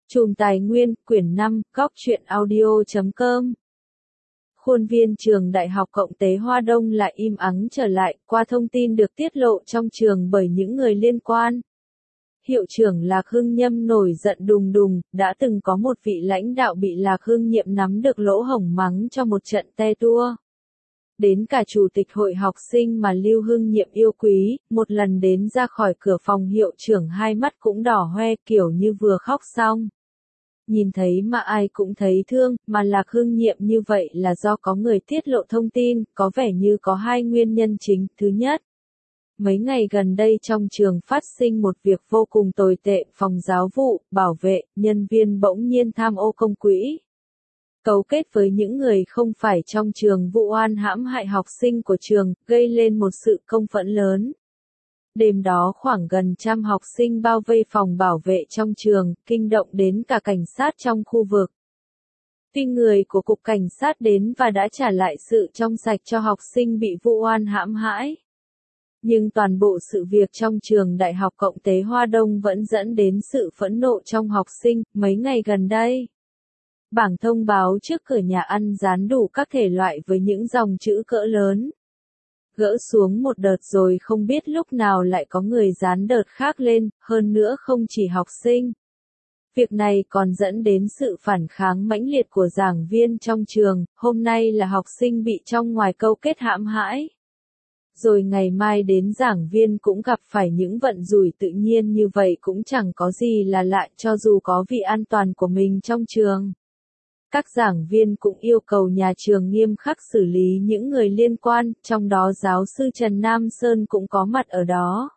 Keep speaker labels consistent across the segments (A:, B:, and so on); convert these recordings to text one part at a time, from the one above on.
A: Chùm Tài Nguyên, quyển 5, góc truyện audio.com. Khuôn viên trường Đại học Cộng tế Hoa Đông lại im ắng trở lại, qua thông tin được tiết lộ trong trường bởi những người liên quan. Hiệu trưởng Lạc Hưng Nhâm nổi giận đùng đùng, đã từng có một vị lãnh đạo bị Lạc Hưng Nhiệm nắm được lỗ hổng mắng cho một trận te tua. Đến cả chủ tịch hội học sinh mà Lưu Hưng Nhiệm yêu quý, một lần đến ra khỏi cửa phòng hiệu trưởng hai mắt cũng đỏ hoe kiểu như vừa khóc xong. Nhìn thấy mà ai cũng thấy thương, mà Lạc Hưng Nhiệm như vậy là do có người tiết lộ thông tin, có vẻ như có hai nguyên nhân chính. Thứ nhất, mấy ngày gần đây trong trường phát sinh một việc vô cùng tồi tệ, phòng giáo vụ, bảo vệ, nhân viên bỗng nhiên tham ô công quỹ. Cấu kết với những người không phải trong trường vụ oan hãm hại học sinh của trường, gây lên một sự công phẫn lớn. Đêm đó khoảng gần trăm học sinh bao vây phòng bảo vệ trong trường, kinh động đến cả cảnh sát trong khu vực. Tuy người của cục cảnh sát đến và đã trả lại sự trong sạch cho học sinh bị vụ oan hãm hại, nhưng toàn bộ sự việc trong trường Đại học Cộng tế Hoa Đông vẫn dẫn đến sự phẫn nộ trong học sinh. Mấy ngày gần đây, bảng thông báo trước cửa nhà ăn dán đủ các thể loại với những dòng chữ cỡ lớn. Gỡ xuống một đợt rồi không biết lúc nào lại có người dán đợt khác lên, hơn nữa không chỉ học sinh. Việc này còn dẫn đến sự phản kháng mãnh liệt của giảng viên trong trường, hôm nay là học sinh bị trong ngoài câu kết hãm hãi. Rồi ngày mai đến giảng viên cũng gặp phải những vận rủi tự nhiên như vậy cũng chẳng có gì là lạ cho dù có vì an toàn của mình trong trường. Các giảng viên cũng yêu cầu nhà trường nghiêm khắc xử lý những người liên quan, trong đó giáo sư Trần Nam Sơn cũng có mặt ở đó.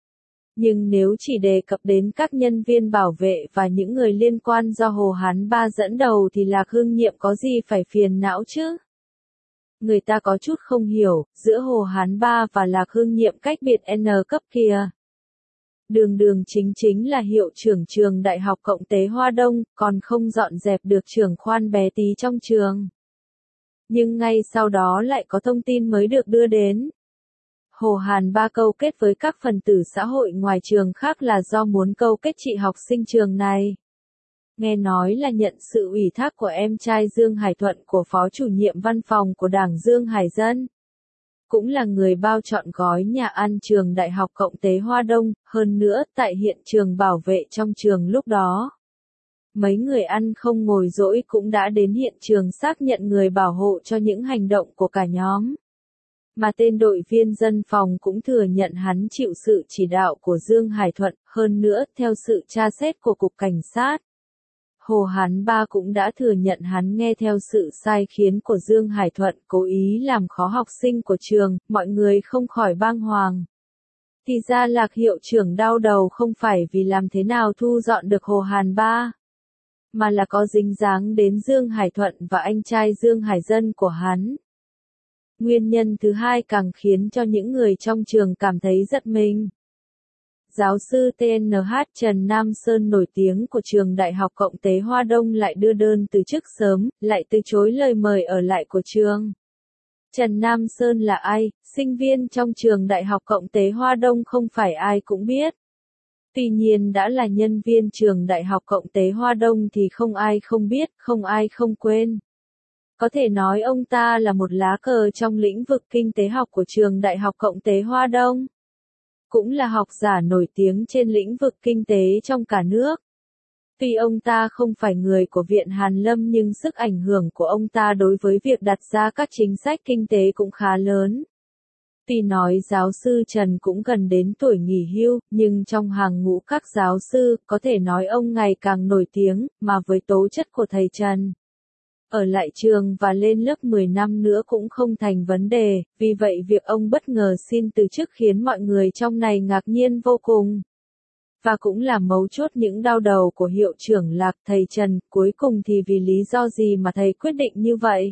A: Nhưng nếu chỉ đề cập đến các nhân viên bảo vệ và những người liên quan do Hồ Hán Ba dẫn đầu thì Lạc Hưng Nhiệm có gì phải phiền não chứ? Người ta có chút không hiểu, giữa Hồ Hán Ba và Lạc Hưng Nhiệm cách biệt N cấp kìa. Đường đường chính là hiệu trưởng trường Đại học Cộng tế Hoa Đông, còn không dọn dẹp được trưởng khoan bé tí trong trường. Nhưng ngay sau đó lại có thông tin mới được đưa đến. Hồ Hán Ba câu kết với các phần tử xã hội ngoài trường khác là do muốn câu kết trị học sinh trường này. Nghe nói là nhận sự ủy thác của em trai Dương Hải Thuận của phó chủ nhiệm văn phòng của Đảng Dương Hải Dân. Cũng là người bao trọn gói nhà ăn trường Đại học Cộng tế Hoa Đông, hơn nữa tại hiện trường bảo vệ trong trường lúc đó. Mấy người ăn không ngồi dỗi cũng đã đến hiện trường xác nhận người bảo hộ cho những hành động của cả nhóm. Mà tên đội viên dân phòng cũng thừa nhận hắn chịu sự chỉ đạo của Dương Hải Thuận, hơn nữa theo sự tra xét của Cục Cảnh sát. Hồ Hán Ba cũng đã thừa nhận hắn nghe theo sự sai khiến của Dương Hải Thuận, cố ý làm khó học sinh của trường, mọi người không khỏi bàng hoàng. Thì ra Lạc hiệu trưởng đau đầu không phải vì làm thế nào thu dọn được Hồ Hán Ba, mà là có dính dáng đến Dương Hải Thuận và anh trai Dương Hải Dân của hắn. Nguyên nhân thứ hai càng khiến cho những người trong trường cảm thấy giật mình. Giáo sư TNH Trần Nam Sơn nổi tiếng của trường Đại học Cộng tế Hoa Đông lại đưa đơn từ chức sớm, lại từ chối lời mời ở lại của trường. Trần Nam Sơn là ai? Sinh viên trong trường Đại học Cộng tế Hoa Đông không phải ai cũng biết. Tuy nhiên đã là nhân viên trường Đại học Cộng tế Hoa Đông thì không ai không biết, không ai không quên. Có thể nói ông ta là một lá cờ trong lĩnh vực kinh tế học của trường Đại học Cộng tế Hoa Đông. Cũng là học giả nổi tiếng trên lĩnh vực kinh tế trong cả nước. Tuy ông ta không phải người của Viện Hàn Lâm nhưng sức ảnh hưởng của ông ta đối với việc đặt ra các chính sách kinh tế cũng khá lớn. Tuy nói giáo sư Trần cũng gần đến tuổi nghỉ hưu, nhưng trong hàng ngũ các giáo sư, có thể nói ông ngày càng nổi tiếng, mà với tố chất của thầy Trần, ở lại trường và lên lớp 10 năm nữa cũng không thành vấn đề, vì vậy việc ông bất ngờ xin từ chức khiến mọi người trong này ngạc nhiên vô cùng. Và cũng là mấu chốt những đau đầu của hiệu trưởng Lạc. Thầy Trần, cuối cùng thì vì lý do gì mà thầy quyết định như vậy?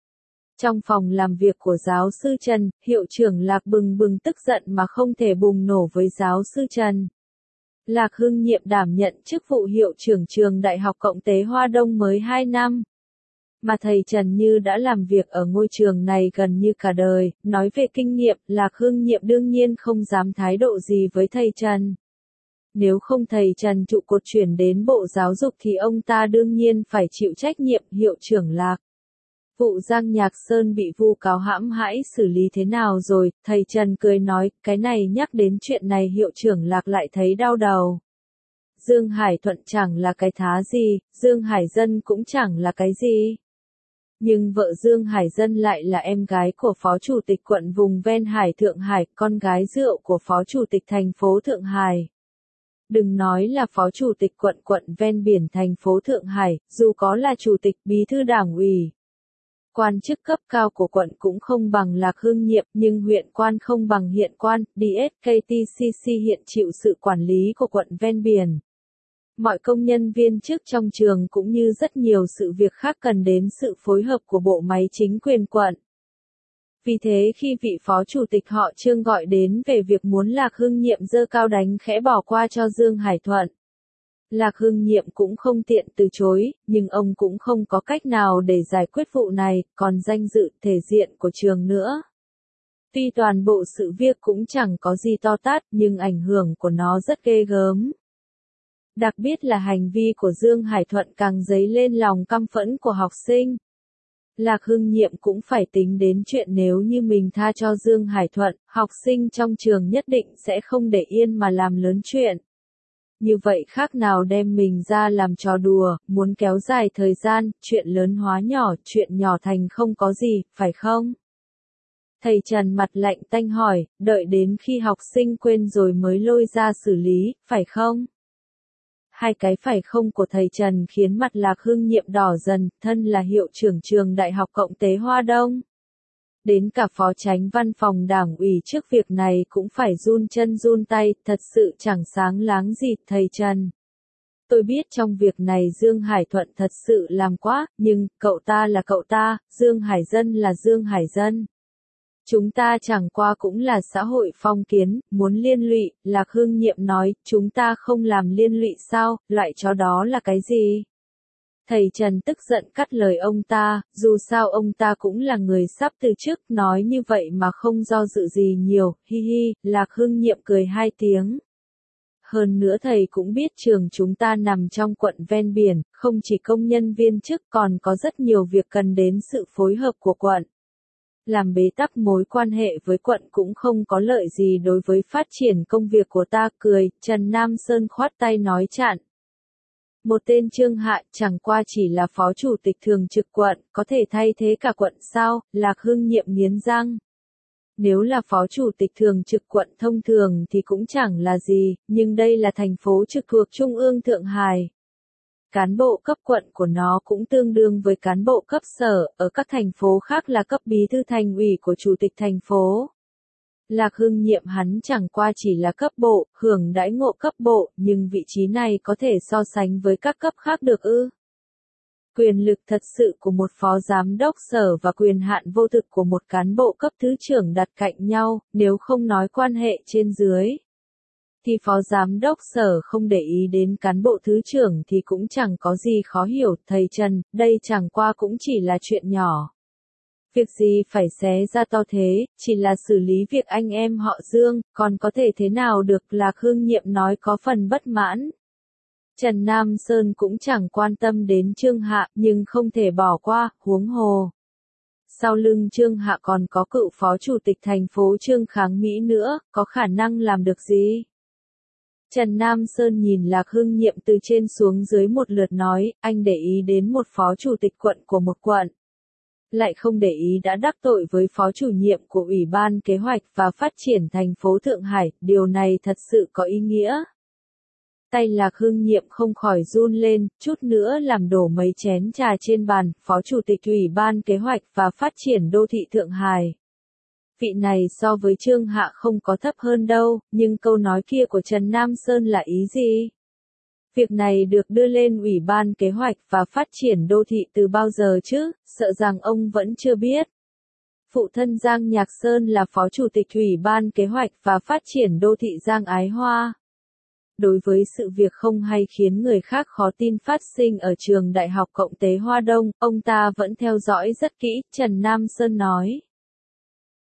A: Trong phòng làm việc của giáo sư Trần, hiệu trưởng Lạc bừng bừng tức giận mà không thể bùng nổ với giáo sư Trần. Lạc Hưng Nhiệm đảm nhận chức vụ hiệu trưởng trường Đại học Cộng tế Hoa Đông mới 2 năm. Mà thầy Trần như đã làm việc ở ngôi trường này gần như cả đời, nói về kinh nghiệm, Lạc Hưng Nhiệm đương nhiên không dám thái độ gì với thầy Trần. Nếu không thầy Trần trụ cột chuyển đến Bộ Giáo dục thì ông ta đương nhiên phải chịu trách nhiệm. Hiệu trưởng Lạc. Vụ Giang Nhạc Sơn bị vu cáo hãm hại xử lý thế nào rồi? Thầy Trần cười nói, cái này nhắc đến chuyện này hiệu trưởng Lạc lại thấy đau đầu. Dương Hải Thuận chẳng là cái thá gì, Dương Hải Dân cũng chẳng là cái gì. Nhưng vợ Dương Hải Dân lại là em gái của Phó Chủ tịch quận vùng ven Hải Thượng Hải, con gái rượu của Phó Chủ tịch thành phố Thượng Hải. Đừng nói là Phó Chủ tịch quận ven biển thành phố Thượng Hải, dù có là Chủ tịch Bí thư Đảng ủy. Quan chức cấp cao của quận cũng không bằng Lạc Hưng Nhiệm, nhưng huyện quan không bằng hiện quan, DSKTCC hiện chịu sự quản lý của quận ven biển. Mọi công nhân viên chức trong trường cũng như rất nhiều sự việc khác cần đến sự phối hợp của bộ máy chính quyền quận. Vì thế khi vị phó chủ tịch họ Trương gọi đến về việc muốn Lạc Hưng Nhiệm giơ cao đánh khẽ bỏ qua cho Dương Hải Thuận. Lạc Hưng Nhiệm cũng không tiện từ chối, nhưng ông cũng không có cách nào để giải quyết vụ này, còn danh dự, thể diện của trường nữa. Tuy toàn bộ sự việc cũng chẳng có gì to tát, nhưng ảnh hưởng của nó rất ghê gớm. Đặc biệt là hành vi của Dương Hải Thuận càng dấy lên lòng căm phẫn của học sinh. Lạc Hưng Nhiệm cũng phải tính đến chuyện nếu như mình tha cho Dương Hải Thuận, học sinh trong trường nhất định sẽ không để yên mà làm lớn chuyện. Như vậy khác nào đem mình ra làm trò đùa, muốn kéo dài thời gian, chuyện lớn hóa nhỏ, chuyện nhỏ thành không có gì, phải không? Thầy Trần mặt lạnh tanh hỏi, đợi đến khi học sinh quên rồi mới lôi ra xử lý, phải không? Hai cái phải không của thầy Trần khiến mặt Lạc Hưng Nhiệm đỏ dần, thân là hiệu trưởng trường Đại học Cộng tế Hoa Đông. Đến cả phó chánh văn phòng đảng ủy trước việc này cũng phải run chân run tay, thật sự chẳng sáng láng gì, thầy Trần. Tôi biết trong việc này Dương Hải Thuận thật sự làm quá, nhưng, cậu ta là cậu ta, Dương Hải Dân là Dương Hải Dân. Chúng ta chẳng qua cũng là xã hội phong kiến, muốn liên lụy, Lạc Hưng Nhiệm nói, chúng ta không làm liên lụy sao, loại chó đó là cái gì? Thầy Trần tức giận cắt lời ông ta, dù sao ông ta cũng là người sắp từ chức, nói như vậy mà không do dự gì nhiều, hi hi, Lạc Hưng Nhiệm cười hai tiếng. Hơn nữa thầy cũng biết trường chúng ta nằm trong quận ven biển, không chỉ công nhân viên chức còn có rất nhiều việc cần đến sự phối hợp của quận. Làm bế tắc mối quan hệ với quận cũng không có lợi gì đối với phát triển công việc của ta, cười, Trần Nam Sơn khoát tay nói chặn. Một tên Trương Hạ chẳng qua chỉ là phó chủ tịch thường trực quận, có thể thay thế cả quận sao, Lạc Hưng Nhiệm nghiến răng. Nếu là phó chủ tịch thường trực quận thông thường thì cũng chẳng là gì, nhưng đây là thành phố trực thuộc Trung ương Thượng Hải. Cán bộ cấp quận của nó cũng tương đương với cán bộ cấp sở, ở các thành phố khác là cấp bí thư thành ủy của chủ tịch thành phố. Lạc Hưng Nhiệm hắn chẳng qua chỉ là cấp bộ, hưởng đãi ngộ cấp bộ, nhưng vị trí này có thể so sánh với các cấp khác được ư? Quyền lực thật sự của một phó giám đốc sở và quyền hạn vô thực của một cán bộ cấp thứ trưởng đặt cạnh nhau, nếu không nói quan hệ trên dưới. Thì phó giám đốc sở không để ý đến cán bộ thứ trưởng thì cũng chẳng có gì khó hiểu, thầy Trần, đây chẳng qua cũng chỉ là chuyện nhỏ. Việc gì phải xé ra to thế, chỉ là xử lý việc anh em họ Dương, còn có thể thế nào được, Lạc Hưng Nhiệm nói có phần bất mãn. Trần Nam Sơn cũng chẳng quan tâm đến Trương Hạ, nhưng không thể bỏ qua, huống hồ. Sau lưng Trương Hạ còn có cựu phó chủ tịch thành phố Trương Kháng Mỹ nữa, có khả năng làm được gì? Trần Nam Sơn nhìn Lạc Hưng Nhiệm từ trên xuống dưới một lượt nói, anh để ý đến một phó chủ tịch quận của một quận. Lại không để ý đã đắc tội với phó chủ nhiệm của Ủy ban Kế hoạch và Phát triển thành phố Thượng Hải, điều này thật sự có ý nghĩa. Tay Lạc Hưng Nhiệm không khỏi run lên, chút nữa làm đổ mấy chén trà trên bàn, phó chủ tịch Ủy ban Kế hoạch và Phát triển đô thị Thượng Hải. Vị này so với Trương Hạ không có thấp hơn đâu, nhưng câu nói kia của Trần Nam Sơn là ý gì? Việc này được đưa lên Ủy ban Kế hoạch và Phát triển đô thị từ bao giờ chứ, sợ rằng ông vẫn chưa biết. Phụ thân Giang Nhạc Sơn là phó chủ tịch Ủy ban Kế hoạch và Phát triển đô thị Giang Ái Hoa. Đối với sự việc không hay khiến người khác khó tin phát sinh ở trường Đại học Cộng tế Hoa Đông, ông ta vẫn theo dõi rất kỹ, Trần Nam Sơn nói.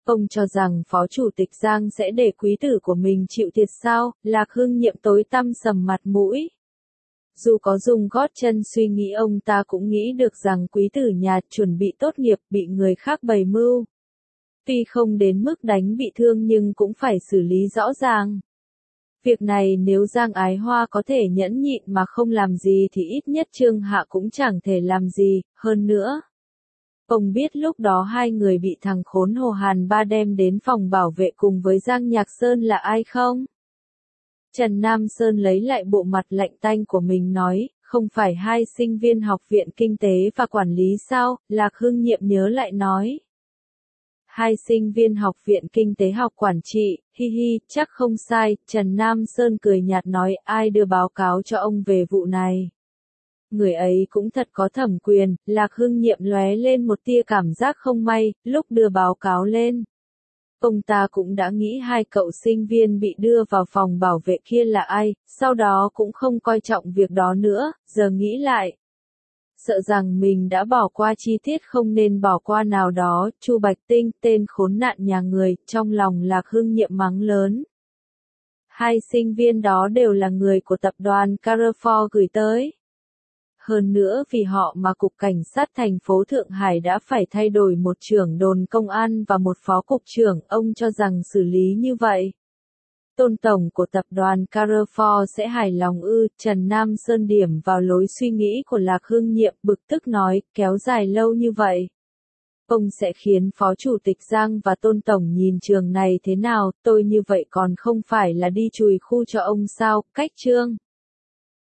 A: Ông cho rằng Phó Chủ tịch Giang sẽ để quý tử của mình chịu thiệt sao? Lạc Hưng Nhiệm tối tăm sầm mặt mũi. Dù có dùng gót chân suy nghĩ ông ta cũng nghĩ được rằng quý tử nhà chuẩn bị tốt nghiệp bị người khác bày mưu. Tuy không đến mức đánh bị thương nhưng cũng phải xử lý rõ ràng. Việc này nếu Giang Ái Hoa có thể nhẫn nhịn mà không làm gì thì ít nhất Trương Hạ cũng chẳng thể làm gì, hơn nữa. Ông biết lúc đó hai người bị thằng khốn Hồ Hàn Ba đem đến phòng bảo vệ cùng với Giang Nhạc Sơn là ai không? Trần Nam Sơn lấy lại bộ mặt lạnh tanh của mình nói, không phải hai sinh viên học viện kinh tế và quản lý sao? Lạc Hưng Nhiệm nhớ lại nói. Hai sinh viên học viện kinh tế học quản trị, hi hi, chắc không sai, Trần Nam Sơn cười nhạt nói ai đưa báo cáo cho ông về vụ này. Người ấy cũng thật có thẩm quyền, Lạc Hưng Nhiệm lóe lên một tia cảm giác không may, lúc đưa báo cáo lên. Ông ta cũng đã nghĩ hai cậu sinh viên bị đưa vào phòng bảo vệ kia là ai, sau đó cũng không coi trọng việc đó nữa, giờ nghĩ lại. Sợ rằng mình đã bỏ qua chi tiết không nên bỏ qua nào đó, Chu Bạch Tinh, tên khốn nạn nhà người, trong lòng Lạc Hưng Nhiệm mắng lớn. Hai sinh viên đó đều là người của tập đoàn Carrefour gửi tới. Hơn nữa vì họ mà Cục Cảnh sát thành phố Thượng Hải đã phải thay đổi một trưởng đồn công an và một phó cục trưởng, ông cho rằng xử lý như vậy. Tôn tổng của tập đoàn Carrefour sẽ hài lòng ư? Trần Nam Sơn điểm vào lối suy nghĩ của Lạc Hưng Nhiệm, bực tức nói, kéo dài lâu như vậy. Ông sẽ khiến Phó Chủ tịch Giang và Tôn tổng nhìn trường này thế nào, tôi như vậy còn không phải là đi chùi khu cho ông sao? Cách Trương